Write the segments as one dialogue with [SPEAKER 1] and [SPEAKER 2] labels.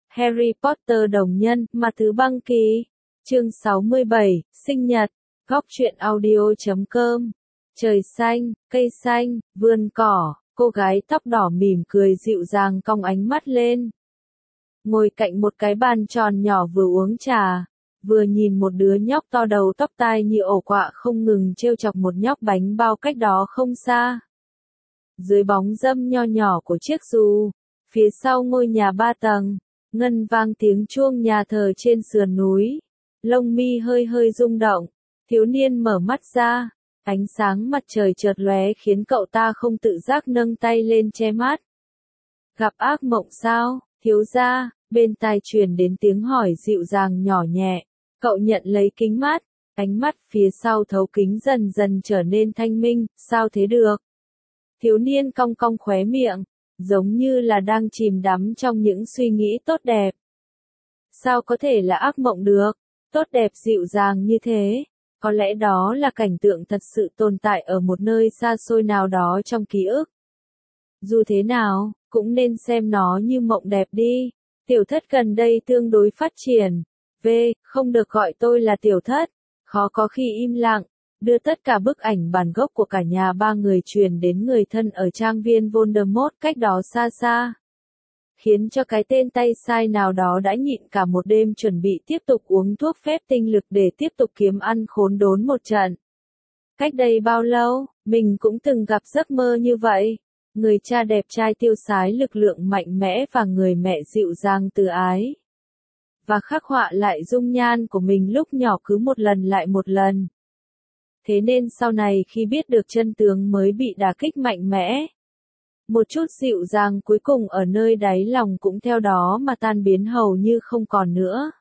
[SPEAKER 1] Harry Potter đồng nhân, Ma Thứ Băng Kỳ. Chương 67, sinh nhật. Góc truyện audio.com. Trời xanh, cây xanh, vườn cỏ, cô gái tóc đỏ mỉm cười dịu dàng cong ánh mắt lên. Ngồi cạnh một cái bàn tròn nhỏ vừa uống trà, vừa nhìn một đứa nhóc to đầu tóc tai như ổ quạ không ngừng trêu chọc một nhóc bánh bao cách đó không xa. Dưới bóng râm nho nhỏ của chiếc dù, phía sau ngôi nhà 3 tầng, ngân vang tiếng chuông nhà thờ trên sườn núi. Lông mi hơi hơi rung động, thiếu niên mở mắt ra, ánh sáng mặt trời chợt lóe khiến cậu ta không tự giác nâng tay lên che mắt. Gặp ác mộng sao, thiếu gia? Bên tai truyền đến tiếng hỏi dịu dàng nhỏ nhẹ. Cậu nhận lấy kính mắt, ánh mắt phía sau thấu kính dần dần trở nên thanh minh. Sao thế được? Thiếu niên cong cong khóe miệng, giống như là đang chìm đắm trong những suy nghĩ tốt đẹp. Sao có thể là ác mộng được? Tốt đẹp dịu dàng như thế, có lẽ đó là cảnh tượng thật sự tồn tại ở một nơi xa xôi nào đó trong ký ức. Dù thế nào, cũng nên xem nó như mộng đẹp đi. Tiểu thất gần đây tương đối phát triển. Không được gọi tôi là tiểu thất. Khó có khi im lặng, đưa tất cả bức ảnh bản gốc của cả nhà ba người truyền đến người thân ở trang viên Voldemort cách đó xa xa. Khiến cho cái tên tay sai nào đó đã nhịn cả một đêm chuẩn bị tiếp tục uống thuốc phép tinh lực để tiếp tục kiếm ăn khốn đốn một trận. Cách đây bao lâu, mình cũng từng gặp giấc mơ như vậy. Người cha đẹp trai tiêu sái lực lượng mạnh mẽ và người mẹ dịu dàng từ ái. Và khắc họa lại dung nhan của mình lúc nhỏ cứ một lần lại một lần. Thế nên sau này khi biết được chân tướng mới bị đả kích mạnh mẽ. Một chút dịu dàng cuối cùng ở nơi đáy lòng cũng theo đó mà tan biến hầu như không còn nữa.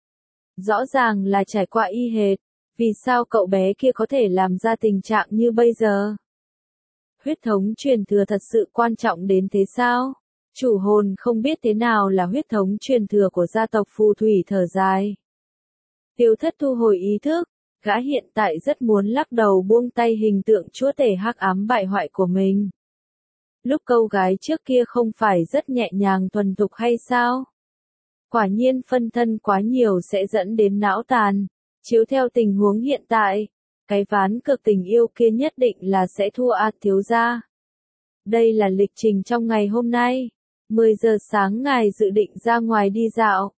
[SPEAKER 1] Rõ ràng là trải qua y hệt, vì sao cậu bé kia có thể làm ra tình trạng như bây giờ? Huyết thống truyền thừa thật sự quan trọng đến thế sao? Chủ hồn không biết thế nào là huyết thống truyền thừa của gia tộc phù thủy thở dài. Tiêu thất thu hồi ý thức, gã hiện tại rất muốn lắc đầu buông tay hình tượng chúa tể hắc ám bại hoại của mình. Lúc câu gái trước kia không phải rất nhẹ nhàng thuần thục hay sao? Quả nhiên phân thân quá nhiều sẽ dẫn đến não tàn. Chiếu theo tình huống hiện tại, cái ván cược tình yêu kia nhất định là sẽ thua thiếu gia. Đây là lịch trình trong ngày hôm nay. 10 giờ sáng ngài dự định ra ngoài đi dạo.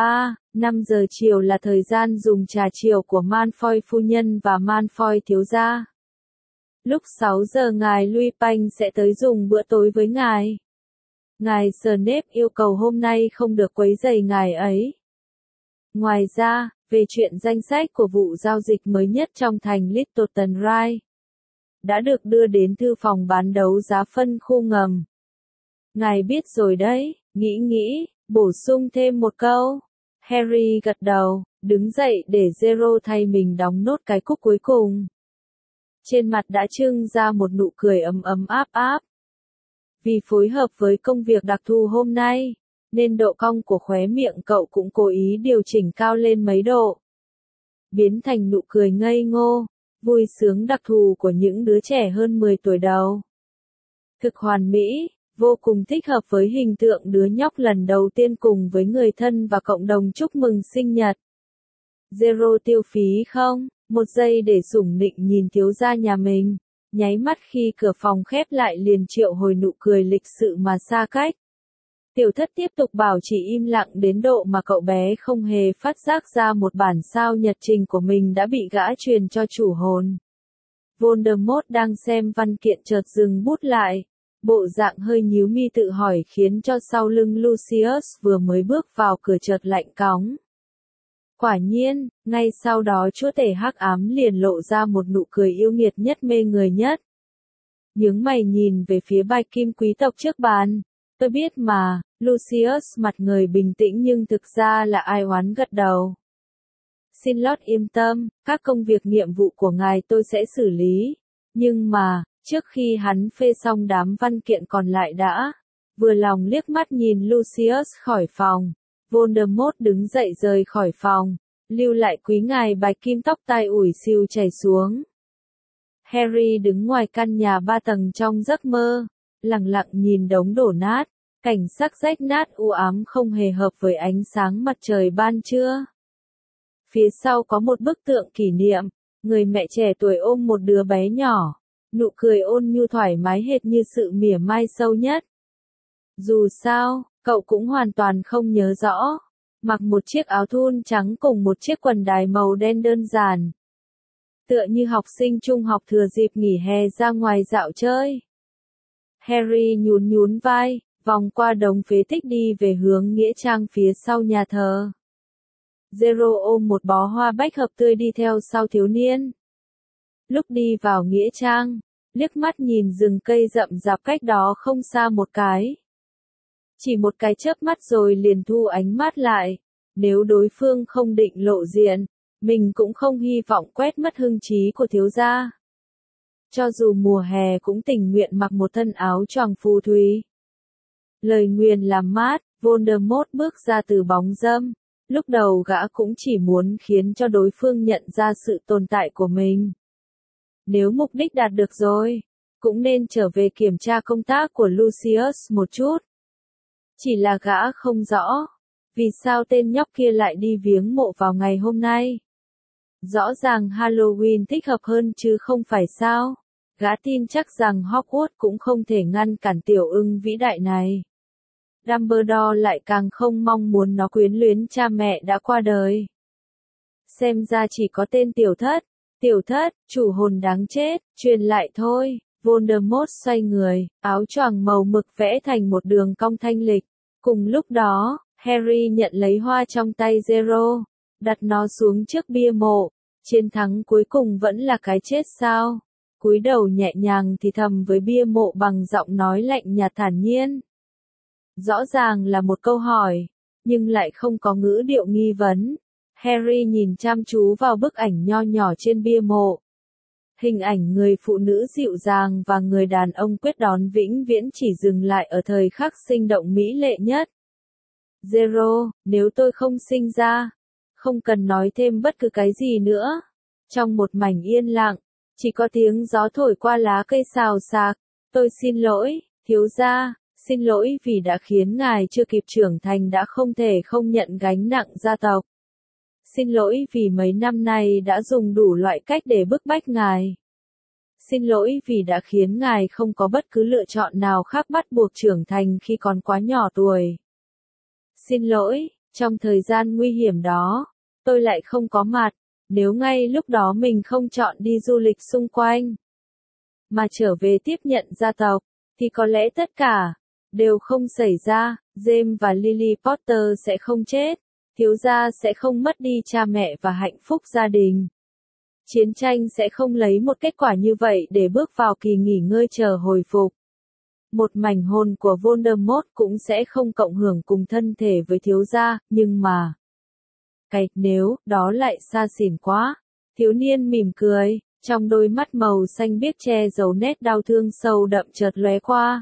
[SPEAKER 1] 5 giờ chiều là thời gian dùng trà chiều của Malfoy phu nhân và Malfoy thiếu gia. Lúc 6 giờ ngài Lupin sẽ tới dùng bữa tối với ngài. Ngài Snape yêu cầu hôm nay không được quấy rầy ngài ấy. Ngoài ra, về chuyện danh sách của vụ giao dịch mới nhất trong thành Littleton Rai, đã được đưa đến thư phòng bán đấu giá phân khu ngầm. Ngài biết rồi đấy, nghĩ, bổ sung thêm một câu. Harry gật đầu, đứng dậy để Zero thay mình đóng nốt cái cúc cuối cùng. Trên mặt đã trưng ra một nụ cười ấm áp. Vì phối hợp với công việc đặc thù hôm nay, nên độ cong của khóe miệng cậu cũng cố ý điều chỉnh cao lên mấy độ. Biến thành nụ cười ngây ngô, vui sướng đặc thù của những đứa trẻ hơn 10 tuổi đầu. Thực hoàn mỹ, vô cùng thích hợp với hình tượng đứa nhóc lần đầu tiên cùng với người thân và cộng đồng chúc mừng sinh nhật. Zero tiêu phí không? Một giây để sủng nịnh nhìn thiếu gia nhà mình, nháy mắt khi cửa phòng khép lại liền triệu hồi nụ cười lịch sự mà xa cách. Tiểu thất tiếp tục bảo trì im lặng đến độ mà cậu bé không hề phát giác ra một bản sao nhật trình của mình đã bị gã truyền cho chủ hồn. Voldemort đang xem văn kiện chợt dừng bút lại, bộ dạng hơi nhíu mi tự hỏi khiến cho sau lưng Lucius vừa mới bước vào cửa chợt lạnh cóng. Quả nhiên, ngay sau đó chúa tể hắc ám liền lộ ra một nụ cười yêu nghiệt nhất mê người nhất. Nhướng mày nhìn về phía bạch kim quý tộc trước bàn. Tôi biết mà, Lucius mặt người bình tĩnh nhưng thực ra là ai oán gật đầu. Xin Lord yên tâm, các công việc nhiệm vụ của ngài tôi sẽ xử lý. Nhưng mà, trước khi hắn phê xong đám văn kiện còn lại đã, vừa lòng liếc mắt nhìn Lucius khỏi phòng. Voldemort đứng dậy rời khỏi phòng, lưu lại quý ngài bạch kim tóc tai ủi xìu chảy xuống. Harry đứng ngoài căn nhà 3 tầng trong giấc mơ, lặng lặng nhìn đống đổ nát, Cảnh sắc rách nát u ám không hề hợp với ánh sáng mặt trời ban trưa. Phía sau có một bức tượng kỷ niệm, người mẹ trẻ tuổi ôm một đứa bé nhỏ, nụ cười ôn nhu thoải mái hệt như sự mỉa mai sâu nhất. Dù sao, cậu cũng hoàn toàn không nhớ rõ. Mặc một chiếc áo thun trắng cùng một chiếc quần đài màu đen đơn giản. Tựa như học sinh trung học thừa dịp nghỉ hè ra ngoài dạo chơi. Harry nhún nhún vai, vòng qua đống phế tích đi về hướng nghĩa trang phía sau nhà thờ. Zero ôm một bó hoa bách hợp tươi đi theo sau thiếu niên. Lúc đi vào nghĩa trang, liếc mắt nhìn rừng cây rậm rạp cách đó không xa một cái. Chỉ một cái chớp mắt rồi liền thu ánh mắt lại. Nếu đối phương không định lộ diện, mình cũng không hy vọng quét mất hưng trí của thiếu gia. Cho dù mùa hè cũng tình nguyện mặc một thân áo choàng phù thủy. Lời nguyền làm mát, Voldemort bước ra từ bóng râm. Lúc đầu gã cũng chỉ muốn khiến cho đối phương nhận ra sự tồn tại của mình. Nếu mục đích đạt được rồi, cũng nên trở về kiểm tra công tác của Lucius một chút. Chỉ là gã không rõ, vì sao tên nhóc kia lại đi viếng mộ vào ngày hôm nay. Rõ ràng Halloween thích hợp hơn chứ không phải sao. Gã tin chắc rằng Hogwarts cũng không thể ngăn cản tiểu ưng vĩ đại này. Dumbledore lại càng không mong muốn nó quyến luyến cha mẹ đã qua đời. Xem ra chỉ có tên tiểu thất, chủ hồn đáng chết, truyền lại thôi. Voldemort xoay người, áo choàng màu mực vẽ thành một đường cong thanh lịch. Cùng lúc đó, Harry nhận lấy hoa trong tay Zero, đặt nó xuống trước bia mộ. Chiến thắng cuối cùng vẫn là cái chết sao? Cúi đầu nhẹ nhàng thì thầm với bia mộ bằng giọng nói lạnh nhạt thản nhiên. Rõ ràng là một câu hỏi, nhưng lại không có ngữ điệu nghi vấn. Harry nhìn chăm chú vào bức ảnh nho nhỏ trên bia mộ. Hình ảnh người phụ nữ dịu dàng và người đàn ông quyết đón vĩnh viễn chỉ dừng lại ở thời khắc sinh động mỹ lệ nhất. Zero, nếu tôi không sinh ra, không cần nói thêm bất cứ cái gì nữa. Trong một mảnh yên lặng, chỉ có tiếng gió thổi qua lá cây xào xạc. Tôi xin lỗi, thiếu gia, xin lỗi vì đã khiến ngài chưa kịp trưởng thành đã không thể không nhận gánh nặng gia tộc. Xin lỗi vì mấy năm nay đã dùng đủ loại cách để bức bách ngài. Xin lỗi vì đã khiến ngài không có bất cứ lựa chọn nào khác bắt buộc trưởng thành khi còn quá nhỏ tuổi. Xin lỗi, trong thời gian nguy hiểm đó, tôi lại không có mặt, nếu ngay lúc đó mình không chọn đi du lịch xung quanh, mà trở về tiếp nhận gia tộc, thì có lẽ tất cả đều không xảy ra. James và Lily Potter sẽ không chết, thiếu gia sẽ không mất đi cha mẹ và hạnh phúc gia đình. Chiến tranh sẽ không lấy một kết quả như vậy để bước vào kỳ nghỉ ngơi chờ hồi phục. Một mảnh hồn của Voldemort cũng sẽ không cộng hưởng cùng thân thể với thiếu gia, nhưng mà... nếu, đó lại xa xỉn quá. Thiếu niên mỉm cười, trong đôi mắt màu xanh biếc che giấu nét đau thương sâu đậm chợt lóe qua.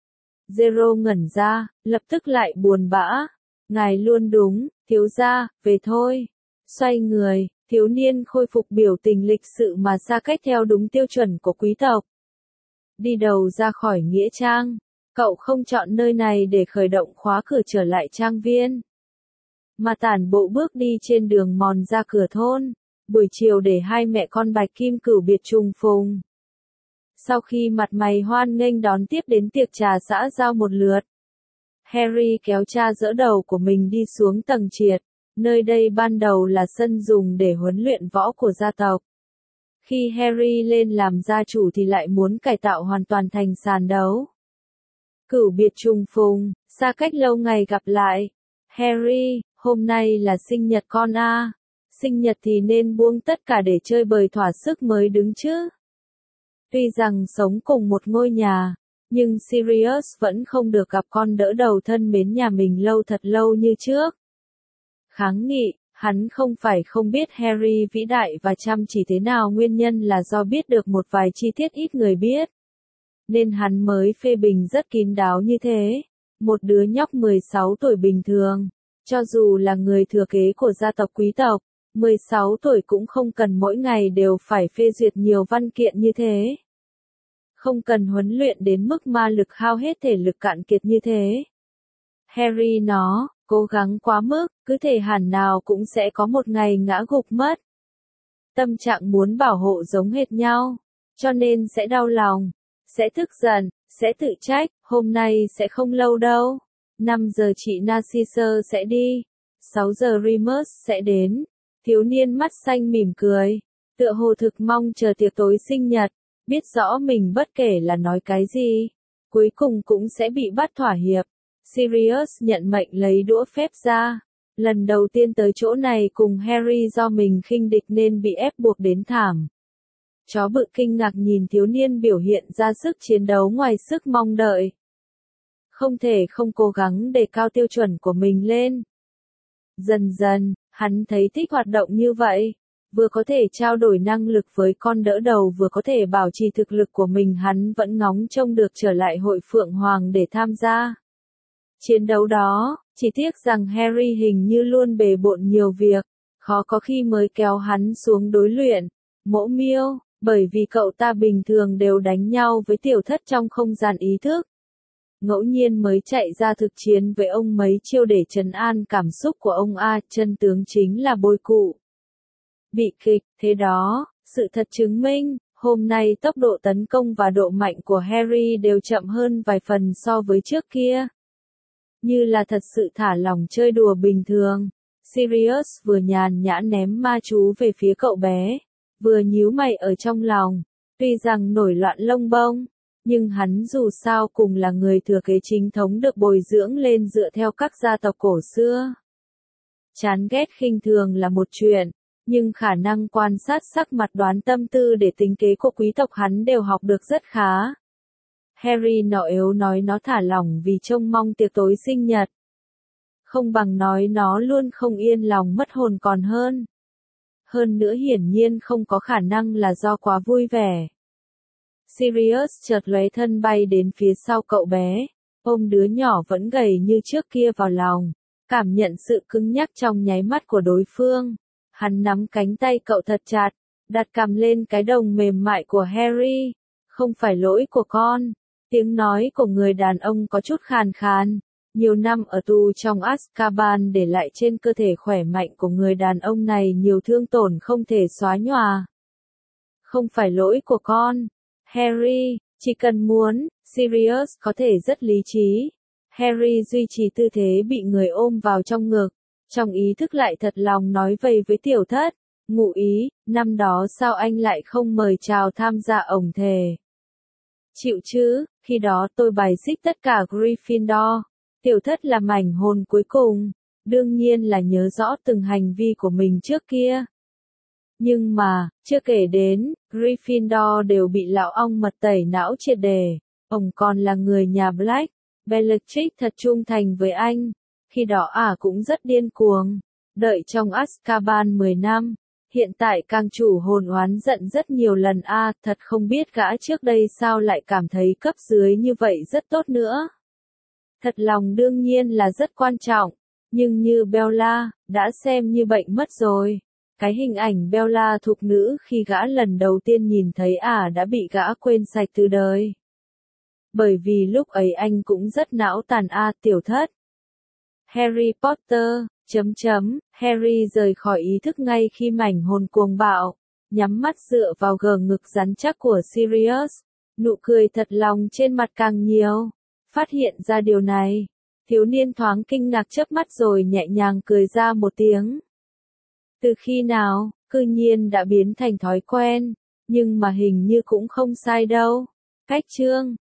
[SPEAKER 1] Zero ngẩn ra, lập tức lại buồn bã. Ngài luôn đúng, thiếu gia, về thôi. Xoay người, thiếu niên khôi phục biểu tình lịch sự mà xa cách theo đúng tiêu chuẩn của quý tộc. Đi đầu ra khỏi nghĩa trang, cậu không chọn nơi này để khởi động khóa cửa trở lại trang viên, mà tản bộ bước đi trên đường mòn ra cửa thôn, buổi chiều để hai mẹ con Bạch Kim Cửu biệt trùng phùng. Sau khi mặt mày hoan nghênh đón tiếp đến tiệc trà xã giao một lượt, Harry kéo cha dỡ đầu của mình đi xuống tầng triệt, nơi đây ban đầu là sân dùng để huấn luyện võ của gia tộc. Khi Harry lên làm gia chủ thì lại muốn cải tạo hoàn toàn thành sàn đấu. Cửu biệt trùng phùng, xa cách lâu ngày gặp lại. Harry, hôm nay là sinh nhật con à. Sinh nhật thì nên buông tất cả để chơi bời thỏa sức mới đứng chứ. Tuy rằng sống cùng một ngôi nhà, nhưng Sirius vẫn không được gặp con đỡ đầu thân mến nhà mình thật lâu như trước. Kháng nghị, hắn không phải không biết Harry vĩ đại và chăm chỉ thế nào, nguyên nhân là do biết được một vài chi tiết ít người biết. Nên hắn mới phê bình rất kín đáo như thế. Một đứa nhóc 16 tuổi bình thường, cho dù là người thừa kế của gia tộc quý tộc, 16 tuổi cũng không cần mỗi ngày đều phải phê duyệt nhiều văn kiện như thế. Không cần huấn luyện đến mức ma lực hao hết thể lực cạn kiệt như thế. Harry nó, cố gắng quá mức, cứ thể hẳn nào cũng sẽ có một ngày ngã gục mất. Tâm trạng muốn bảo hộ giống hệt nhau, cho nên sẽ đau lòng, sẽ tức giận, sẽ tự trách, hôm nay sẽ không lâu đâu. 5 giờ chị Narcissa sẽ đi, 6 giờ Remus sẽ đến. Thiếu niên mắt xanh mỉm cười, tựa hồ thực mong chờ tiệc tối sinh nhật, biết rõ mình bất kể là nói cái gì, cuối cùng cũng sẽ bị bắt thỏa hiệp. Sirius nhận mệnh lấy đũa phép ra. Lần đầu tiên tới chỗ này cùng Harry do mình khinh địch nên bị ép buộc đến thảm. Chó bự kinh ngạc nhìn thiếu niên biểu hiện ra sức chiến đấu ngoài sức mong đợi. Không thể không cố gắng đề cao tiêu chuẩn của mình lên. Dần dần, hắn thấy thích hoạt động như vậy. Vừa có thể trao đổi năng lực với con đỡ đầu vừa có thể bảo trì thực lực của mình, hắn vẫn ngóng trông được trở lại hội Phượng Hoàng để tham gia chiến đấu đó, chỉ tiếc rằng Harry hình như luôn bề bộn nhiều việc, khó có khi mới kéo hắn xuống đối luyện. Mỗ Miêu, bởi vì cậu ta bình thường đều đánh nhau với tiểu thất trong không gian ý thức. Ngẫu nhiên mới chạy ra thực chiến với ông mấy chiêu để trấn an cảm xúc của ông A, chân tướng chính là bôi cụ. Bị kịch, thế đó, sự thật chứng minh, hôm nay tốc độ tấn công và độ mạnh của Harry đều chậm hơn vài phần so với trước kia. Như là thật sự thả lỏng chơi đùa bình thường. Sirius vừa nhàn nhã ném ma chú về phía cậu bé, vừa nhíu mày ở trong lòng. Tuy rằng nổi loạn lông bông, nhưng hắn dù sao cùng là người thừa kế chính thống được bồi dưỡng lên dựa theo các gia tộc cổ xưa. Chán ghét khinh thường là một chuyện, nhưng khả năng quan sát sắc mặt đoán tâm tư để tính kế của quý tộc hắn đều học được rất khá. Harry nó yếu nói nó thả lỏng vì trông mong tiệc tối sinh nhật. Không bằng nói nó luôn không yên lòng mất hồn còn hơn. Hơn nữa hiển nhiên không có khả năng là do quá vui vẻ. Sirius chợt lóe thân bay đến phía sau cậu bé, ôm đứa nhỏ vẫn gầy như trước kia vào lòng, cảm nhận sự cứng nhắc trong nháy mắt của đối phương. Hắn nắm cánh tay cậu thật chặt, đặt cằm lên cái đồng mềm mại của Harry. Không phải lỗi của con. Tiếng nói của người đàn ông có chút khàn khàn. Nhiều năm ở tù trong Azkaban để lại trên cơ thể khỏe mạnh của người đàn ông này nhiều thương tổn không thể xóa nhòa. Không phải lỗi của con. Harry, chỉ cần muốn, Sirius có thể rất lý trí. Harry duy trì tư thế bị người ôm vào trong ngực. Trong ý thức lại thật lòng nói vầy với tiểu thất. Ngụ ý, năm đó sao anh lại không mời chào tham gia ổng thề. Chịu chứ, khi đó tôi bài xích tất cả Gryffindor. Tiểu thất là mảnh hồn cuối cùng, đương nhiên là nhớ rõ từng hành vi của mình trước kia. Nhưng mà, chưa kể đến, Gryffindor đều bị lão ong mật tẩy não triệt đề. Ông còn là người nhà Black. Bellatrix thật trung thành với anh. Khi đó cũng rất điên cuồng. Đợi trong Azkaban 10 năm. Hiện tại càng chủ hồn oán giận rất nhiều lần thật không biết gã trước đây sao lại cảm thấy cấp dưới như vậy rất tốt nữa. Thật lòng đương nhiên là rất quan trọng, nhưng như Bella, đã xem như bệnh mất rồi. Cái hình ảnh Bella thục nữ khi gã lần đầu tiên nhìn thấy đã bị gã quên sạch từ đời. Bởi vì lúc ấy anh cũng rất não tàn tiểu thất. Harry Potter, Harry rời khỏi ý thức ngay khi mảnh hồn cuồng bạo, nhắm mắt dựa vào gờ ngực rắn chắc của Sirius. Nụ cười thật lòng trên mặt càng nhiều. Phát hiện ra điều này, thiếu niên thoáng kinh ngạc chớp mắt rồi nhẹ nhàng cười ra một tiếng. Từ khi nào, cư nhiên đã biến thành thói quen, nhưng mà hình như cũng không sai đâu. Cách chương